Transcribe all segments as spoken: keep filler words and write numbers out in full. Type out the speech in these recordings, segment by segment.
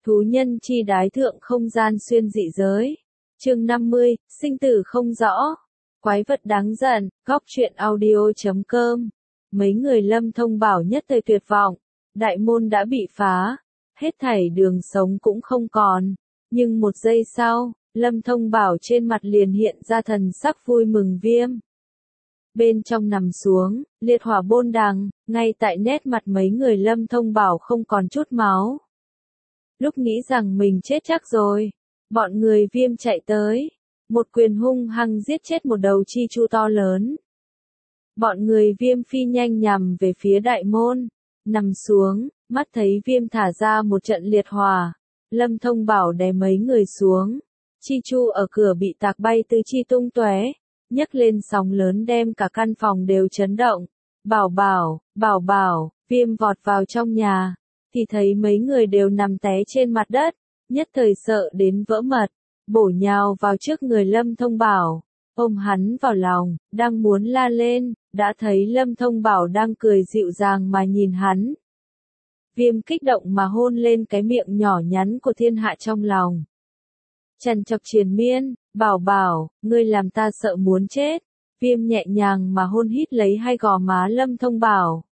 Thú nhân chi đái thượng không gian xuyên dị giới. Chương năm mươi, sinh tử không rõ. Quái vật đáng giận, góc truyện audio chấm com. Mấy người Lâm Thông Bảo nhất thời tuyệt vọng. Đại môn đã bị phá. Hết thảy đường sống cũng không còn. Nhưng một giây sau, Lâm Thông Bảo trên mặt liền hiện ra thần sắc vui mừng Viêm. Bên trong nằm xuống, liệt hỏa bôn đằng, ngay tại nét mặt mấy người Lâm Thông Bảo không còn chút máu. Lúc nghĩ rằng mình chết chắc rồi, bọn người Viêm chạy tới, một quyền hung hăng giết chết một đầu chi chu to lớn. Bọn người Viêm phi nhanh nhằm về phía đại môn, nằm xuống, mắt thấy Viêm thả ra một trận liệt hỏa, Lâm Thông Bảo đè mấy người xuống, chi chu ở cửa bị tạc bay tứ chi tung tóe, nhấc lên sóng lớn đem cả căn phòng đều chấn động. Bảo bảo, bảo bảo, Viêm vọt vào trong nhà, thì thấy mấy người đều nằm té trên mặt đất, nhất thời sợ đến vỡ mật, bổ nhào vào trước người Lâm Thông Bảo, ôm hắn vào lòng, đang muốn la lên, đã thấy Lâm Thông Bảo đang cười dịu dàng mà nhìn hắn. Viêm kích động mà hôn lên cái miệng nhỏ nhắn của thiên hạ trong lòng. Trần chọc triền miên, bảo bảo, ngươi làm ta sợ muốn chết. Viêm nhẹ nhàng mà hôn hít lấy hai gò má Lâm Thông Bảo.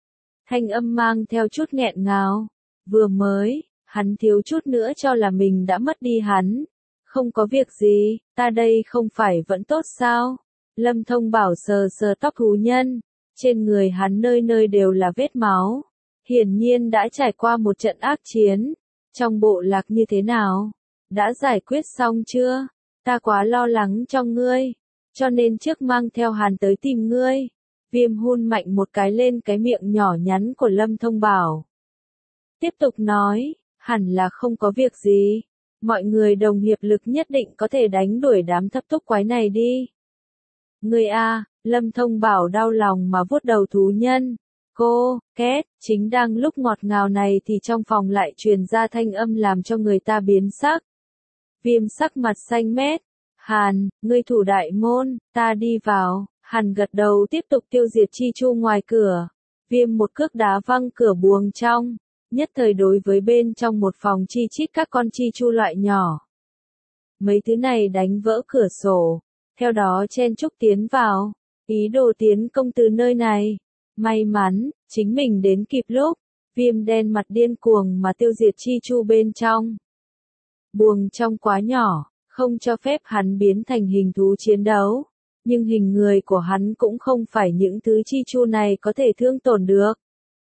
Thanh âm mang theo chút nghẹn ngào. Vừa mới, hắn thiếu chút nữa cho là mình đã mất đi hắn. Không có việc gì, ta đây không phải vẫn tốt sao? Lâm Thông Bảo sờ sờ tóc thú nhân. Trên người hắn nơi nơi đều là vết máu. Hiển nhiên đã trải qua một trận ác chiến. Trong bộ lạc như thế nào? Đã giải quyết xong chưa? Ta quá lo lắng cho ngươi, cho nên trước mang theo Hàn tới tìm ngươi. Viêm hôn mạnh một cái lên cái miệng nhỏ nhắn của Lâm Thông Bảo. Tiếp tục nói, hẳn là không có việc gì. Mọi người đồng hiệp lực nhất định có thể đánh đuổi đám thấp túc quái này đi. Ngươi a, Lâm Thông Bảo đau lòng mà vuốt đầu thú nhân. Cô, két, chính đang lúc ngọt ngào này thì trong phòng lại truyền ra thanh âm làm cho người ta biến sắc. Viêm sắc mặt xanh mét. Hàn, ngươi thủ đại môn, ta đi vào. Hàn gật đầu tiếp tục tiêu diệt chi chu ngoài cửa. Viêm một cước đá văng cửa buồng trong. Nhất thời đối với bên trong một phòng chi chít các con chi chu loại nhỏ. Mấy thứ này đánh vỡ cửa sổ. Theo đó chen chúc tiến vào. Ý đồ tiến công từ nơi này. May mắn, chính mình đến kịp lúc. Viêm đen mặt điên cuồng mà tiêu diệt chi chu bên trong. Buồng trong quá nhỏ, không cho phép hắn biến thành hình thú chiến đấu. Nhưng hình người của hắn cũng không phải những thứ chi chu này có thể thương tổn được.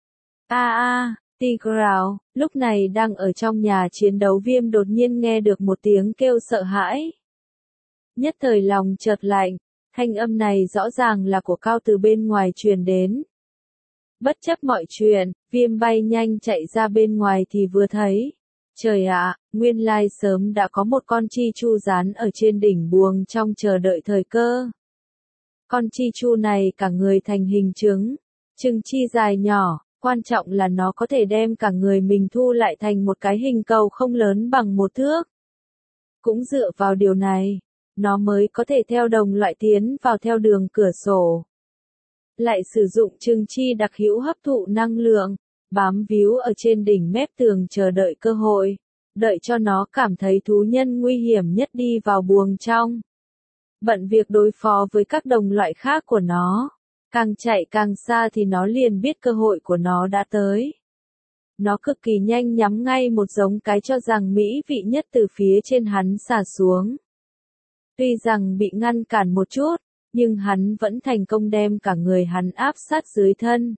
A a, Tigrao, lúc này đang ở trong nhà chiến đấu Viêm đột nhiên nghe được một tiếng kêu sợ hãi. Nhất thời lòng chợt lạnh, thanh âm này rõ ràng là của Cao từ bên ngoài truyền đến. Bất chấp mọi chuyện, Viêm bay nhanh chạy ra bên ngoài thì vừa thấy. Trời ạ, nguyên lai sớm đã có một con chi chu dán ở trên đỉnh buồng trong chờ đợi thời cơ. Con chi chu này cả người thành hình trứng, trứng chi dài nhỏ, quan trọng là nó có thể đem cả người mình thu lại thành một cái hình cầu không lớn bằng một thước. Cũng dựa vào điều này, nó mới có thể theo đồng loại tiến vào theo đường cửa sổ. Lại sử dụng trứng chi đặc hữu hấp thụ năng lượng. Bám víu ở trên đỉnh mép tường chờ đợi cơ hội, đợi cho nó cảm thấy thú nhân nguy hiểm nhất đi vào buồng trong. Bận việc đối phó với các đồng loại khác của nó, càng chạy càng xa thì nó liền biết cơ hội của nó đã tới. Nó cực kỳ nhanh nhắm ngay một giống cái cho rằng mỹ vị nhất từ phía trên hắn xả xuống. Tuy rằng bị ngăn cản một chút, nhưng hắn vẫn thành công đem cả người hắn áp sát dưới thân.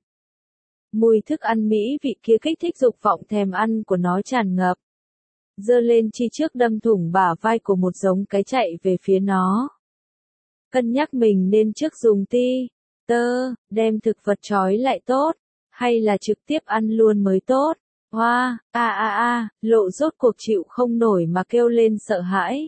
Mùi thức ăn mỹ vị kia kích thích dục vọng thèm ăn của nó tràn ngập. Giơ lên chi trước đâm thủng bả vai của một giống cái chạy về phía nó. Cân nhắc mình nên trước dùng ti, tơ, đem thực vật trói lại tốt, hay là trực tiếp ăn luôn mới tốt. Hoa, a a a, lộ rốt cuộc chịu không nổi mà kêu lên sợ hãi.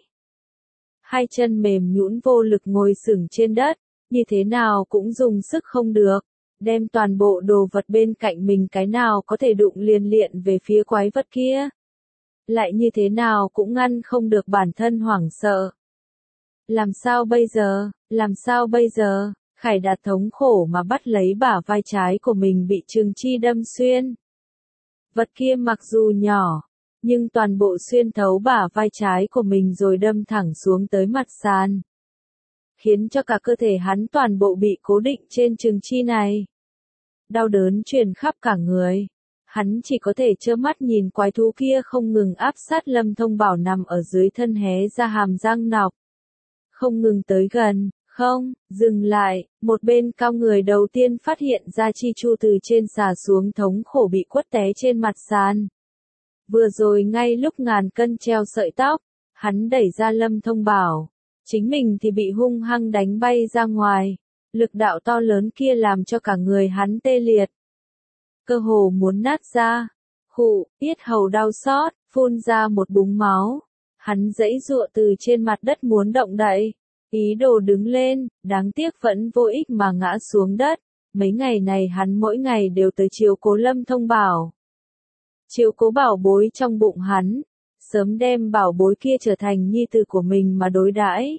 Hai chân mềm nhũn vô lực ngồi xửng trên đất, như thế nào cũng dùng sức không được. Đem toàn bộ đồ vật bên cạnh mình cái nào có thể đụng liền liện về phía quái vật kia. Lại như thế nào cũng ngăn không được bản thân hoảng sợ. Làm sao bây giờ, làm sao bây giờ, Khải Đạt thống khổ mà bắt lấy bả vai trái của mình bị trường chi đâm xuyên. Vật kia mặc dù nhỏ, nhưng toàn bộ xuyên thấu bả vai trái của mình rồi đâm thẳng xuống tới mặt sàn, khiến cho cả cơ thể hắn toàn bộ bị cố định trên trường chi này. Đau đớn truyền khắp cả người. Hắn chỉ có thể trơ mắt nhìn quái thú kia không ngừng áp sát Lâm Thông Bảo nằm ở dưới thân hé ra hàm răng nọc. Không ngừng tới gần, không, dừng lại, một bên cao người đầu tiên phát hiện ra Chi Chu từ trên xà xuống thống khổ bị quất té trên mặt sàn. Vừa rồi ngay lúc ngàn cân treo sợi tóc, hắn đẩy ra Lâm Thông Bảo. Chính mình thì bị hung hăng đánh bay ra ngoài. Lực đạo to lớn kia làm cho cả người hắn tê liệt. Cơ hồ muốn nát ra. Khụ, yết hầu đau xót, phun ra một búng máu. Hắn giãy giụa từ trên mặt đất muốn động đậy. Ý đồ đứng lên, đáng tiếc vẫn vô ích mà ngã xuống đất. Mấy ngày này hắn mỗi ngày đều tới chiếu cố Lâm Thông Bảo. Chiếu cố bảo bối trong bụng hắn. Sớm đem bảo bối kia trở thành nhi tử của mình mà đối đãi.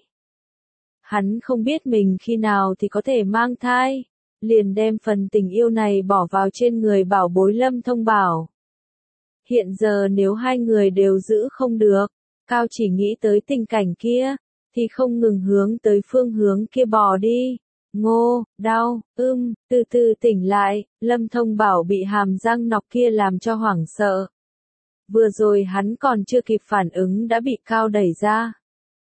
Hắn không biết mình khi nào thì có thể mang thai, liền đem phần tình yêu này bỏ vào trên người bảo bối Lâm Thông Bảo. Hiện giờ nếu hai người đều giữ không được, Cao chỉ nghĩ tới tình cảnh kia, thì không ngừng hướng tới phương hướng kia bò đi. Ngô, đau, ưm, từ từ tỉnh lại, Lâm Thông Bảo bị hàm răng nọc kia làm cho hoảng sợ. Vừa rồi hắn còn chưa kịp phản ứng đã bị Cao đẩy ra.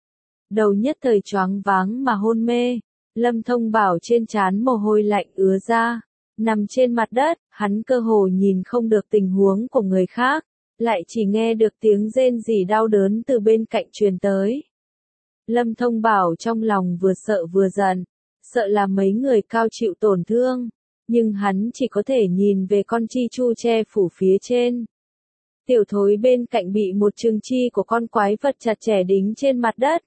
Đầu nhất thời choáng váng mà hôn mê, Lâm Thông Bảo trên trán mồ hôi lạnh ứa ra, nằm trên mặt đất, hắn cơ hồ nhìn không được tình huống của người khác, lại chỉ nghe được tiếng rên rỉ đau đớn từ bên cạnh truyền tới. Lâm Thông Bảo trong lòng vừa sợ vừa giận, sợ là mấy người Cao chịu tổn thương, nhưng hắn chỉ có thể nhìn về con Chi Chu che phủ phía trên. Tiểu thối bên cạnh bị một trường chi của con quái vật chặt chẽ đính trên mặt đất,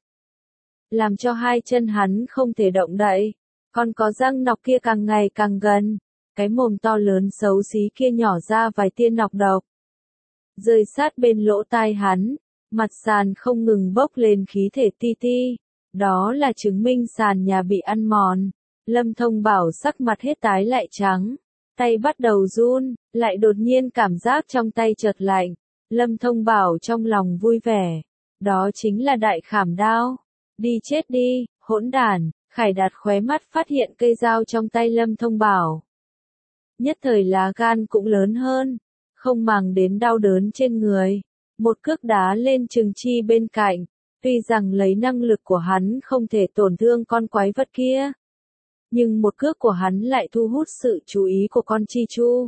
làm cho hai chân hắn không thể động đậy. Còn có răng nọc kia càng ngày càng gần, cái mồm to lớn xấu xí kia nhỏ ra vài tia nọc độc, rơi sát bên lỗ tai hắn, mặt sàn không ngừng bốc lên khí thể ti ti, đó là chứng minh sàn nhà bị ăn mòn. Lâm Thông Bảo sắc mặt hết tái lại trắng, tay bắt đầu run, lại đột nhiên cảm giác trong tay chợt lạnh. Lâm Thông Bảo trong lòng vui vẻ, đó chính là đại khảm đao. Đi chết đi, hỗn đản. Khải Đạt khóe mắt phát hiện cây dao trong tay Lâm Thông Bảo. Nhất thời lá gan cũng lớn hơn, không màng đến đau đớn trên người, một cước đá lên Trừng Chi bên cạnh. Tuy rằng lấy năng lực của hắn không thể tổn thương con quái vật kia, nhưng một cước của hắn lại thu hút sự chú ý của con Chi Chu.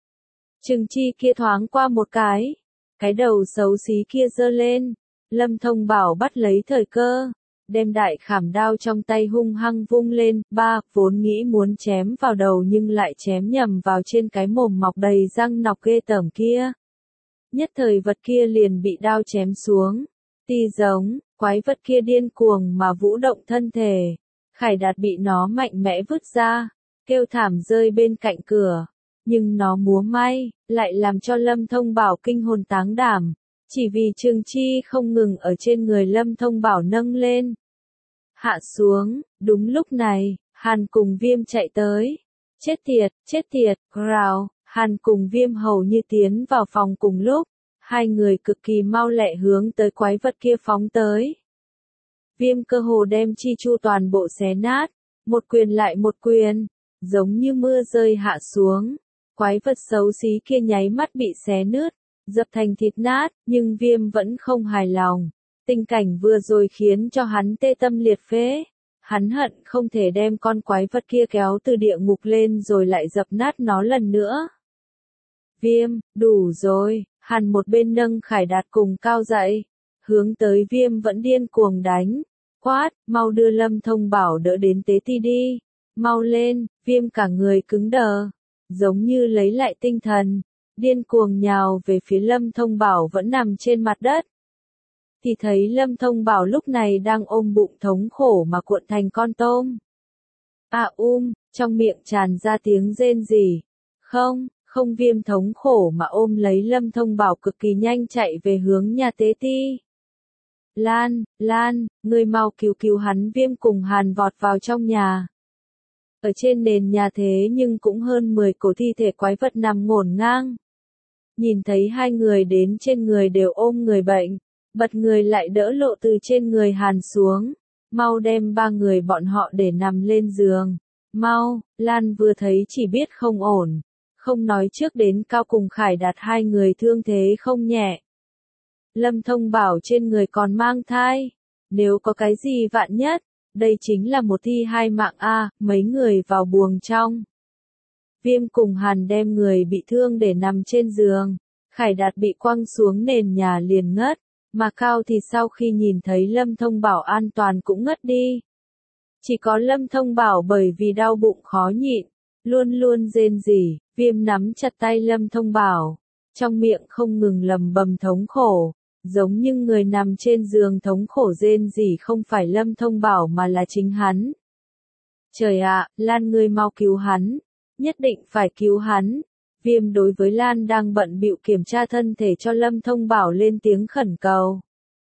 Trừng Chi kia thoáng qua một cái, cái đầu xấu xí kia giơ lên, Lâm Thông Bảo bắt lấy thời cơ, đem đại khảm đao trong tay hung hăng vung lên, ba, vốn nghĩ muốn chém vào đầu nhưng lại chém nhầm vào trên cái mồm mọc đầy răng nọc ghê tởm kia. Nhất thời vật kia liền bị đao chém xuống, ti giống, quái vật kia điên cuồng mà vũ động thân thể, Khải Đạt bị nó mạnh mẽ vứt ra, kêu thảm rơi bên cạnh cửa, nhưng nó múa may, lại làm cho Lâm Thông Bảo kinh hồn táng đảm. Chỉ vì Trừng Chi không ngừng ở trên người Lâm Thông Bảo nâng lên, hạ xuống. Đúng lúc này, Hàn cùng Viêm chạy tới. Chết tiệt, chết tiệt, rào. Hàn cùng Viêm hầu như tiến vào phòng cùng lúc, hai người cực kỳ mau lẹ hướng tới quái vật kia phóng tới. Viêm cơ hồ đem Chi Chu toàn bộ xé nát, một quyền lại một quyền, giống như mưa rơi hạ xuống. Quái vật xấu xí kia nháy mắt bị xé nứt, dập thành thịt nát, nhưng Viêm vẫn không hài lòng. Tình cảnh vừa rồi khiến cho hắn tê tâm liệt phế. Hắn hận không thể đem con quái vật kia kéo từ địa ngục lên rồi lại dập nát nó lần nữa. Viêm, đủ rồi. Hàn một bên nâng Khải Đạt cùng Cao dậy, hướng tới Viêm vẫn điên cuồng đánh. Quát, mau đưa Lâm Thông Bảo đỡ đến tế ti đi. Mau lên. Viêm cả người cứng đờ, giống như lấy lại tinh thần, điên cuồng nhào về phía Lâm Thông Bảo vẫn nằm trên mặt đất. Thì thấy Lâm Thông Bảo lúc này đang ôm bụng thống khổ mà cuộn thành con tôm. À um, trong miệng tràn ra tiếng rên rỉ. Không, không. Viêm thống khổ mà ôm lấy Lâm Thông Bảo cực kỳ nhanh chạy về hướng nhà tế ti. Lan, Lan, người mau cứu cứu hắn. Viêm cùng Hàn vọt vào trong nhà. Ở trên nền nhà thế nhưng cũng hơn mười cổ thi thể quái vật nằm ngổn ngang. nhìn thấy hai người đến trên người đều ôm người bệnh, bật người lại đỡ lộ từ trên người Hàn xuống, mau đem ba người bọn họ để nằm lên giường, mau. Lan vừa thấy chỉ biết không ổn, không nói trước đến Cao cùng Khải Đạt hai người thương thế không nhẹ. Lâm Thông bảo trên người còn mang thai, nếu có cái gì vạn nhất, đây chính là một thi hai mạng a. Mấy người vào buồng trong. Viêm cùng Hàn đem người bị thương để nằm trên giường, Khải Đạt bị quăng xuống nền nhà liền ngất, mà Cao thì sau khi nhìn thấy Lâm Thông bảo an toàn cũng ngất đi. Chỉ có Lâm Thông bảo bởi vì đau bụng khó nhịn, luôn luôn rên rỉ. Viêm nắm chặt tay Lâm Thông bảo, trong miệng không ngừng lầm bầm thống khổ, giống như người nằm trên giường thống khổ rên rỉ không phải Lâm Thông bảo mà là chính hắn. Trời ạ, Lan ngươi mau cứu hắn, nhất định phải cứu hắn. Viêm đối với Lan đang bận bịu kiểm tra thân thể cho Lâm Thông bảo lên tiếng khẩn cầu.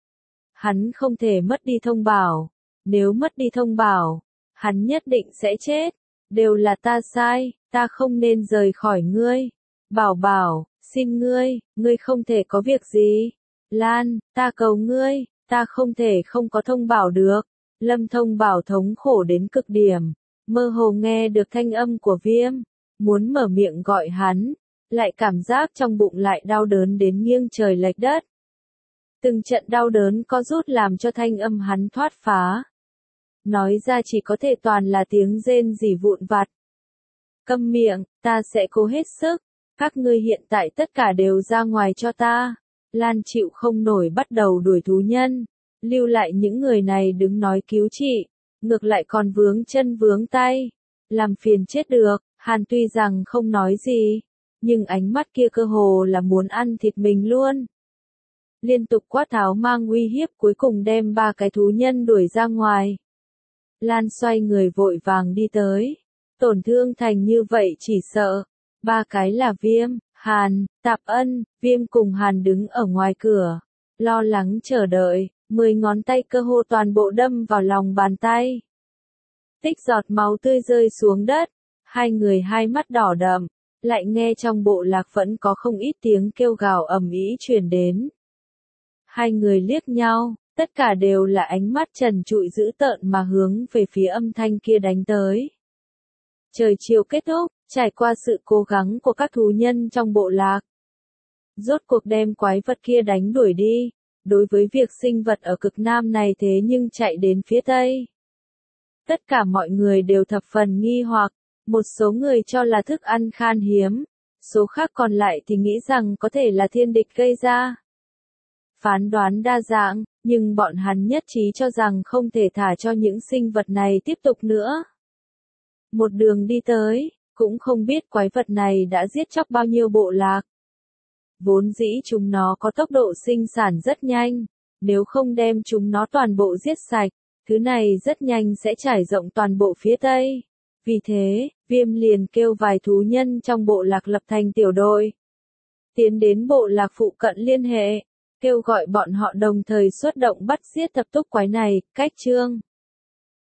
Hắn không thể mất đi Thông bảo, nếu mất đi Thông bảo, hắn nhất định sẽ chết. Đều là ta sai, ta không nên rời khỏi ngươi. Bảo bảo, xin ngươi, ngươi không thể có việc gì. Lan, ta cầu ngươi, ta không thể không có Thông bảo được. Lâm Thông bảo thống khổ đến cực điểm, mơ hồ nghe được thanh âm của Viêm, muốn mở miệng gọi hắn, lại cảm giác trong bụng lại đau đớn đến nghiêng trời lệch đất. Từng trận đau đớn co rút làm cho thanh âm hắn thoát phá. Nói ra chỉ có thể toàn là tiếng rên rỉ vụn vặt. Câm miệng, ta sẽ cố hết sức, các ngươi hiện tại tất cả đều ra ngoài cho ta. Lan chịu không nổi bắt đầu đuổi thú nhân, lưu lại những người này đứng nói cứu trị, ngược lại còn vướng chân vướng tay, làm phiền chết được. Hàn tuy rằng không nói gì, nhưng ánh mắt kia cơ hồ là muốn ăn thịt mình luôn. Liên tục quát tháo mang uy hiếp cuối cùng đem ba cái thú nhân đuổi ra ngoài. Lan xoay người vội vàng đi tới, tổn thương thành như vậy chỉ sợ. Ba cái là Viêm, Hàn, Tạp Ân. Viêm cùng Hàn đứng ở ngoài cửa, lo lắng chờ đợi, mười ngón tay cơ hồ toàn bộ đâm vào lòng bàn tay. Tích giọt máu tươi rơi xuống đất, hai người hai mắt đỏ đậm, lại nghe trong bộ lạc vẫn có không ít tiếng kêu gào ầm ĩ truyền đến. Hai người liếc nhau, tất cả đều là ánh mắt trần trụi dữ tợn mà hướng về phía âm thanh kia đánh tới. Trời chiều kết thúc, trải qua sự cố gắng của các thú nhân trong bộ lạc, rốt cuộc đem quái vật kia đánh đuổi đi. Đối với việc sinh vật ở cực nam này thế nhưng chạy đến phía tây, tất cả mọi người đều thập phần nghi hoặc, một số người cho là thức ăn khan hiếm, số khác còn lại thì nghĩ rằng có thể là thiên địch gây ra. Phán đoán đa dạng, nhưng bọn hắn nhất trí cho rằng không thể thả cho những sinh vật này tiếp tục nữa. Một đường đi tới, cũng không biết quái vật này đã giết chóc bao nhiêu bộ lạc. Vốn dĩ chúng nó có tốc độ sinh sản rất nhanh, nếu không đem chúng nó toàn bộ giết sạch, thứ này rất nhanh sẽ trải rộng toàn bộ phía Tây. Vì thế, Viêm liền kêu vài thú nhân trong bộ lạc lập thành tiểu đội, tiến đến bộ lạc phụ cận liên hệ, kêu gọi bọn họ đồng thời xuất động bắt giết thập túc quái này. Cách chương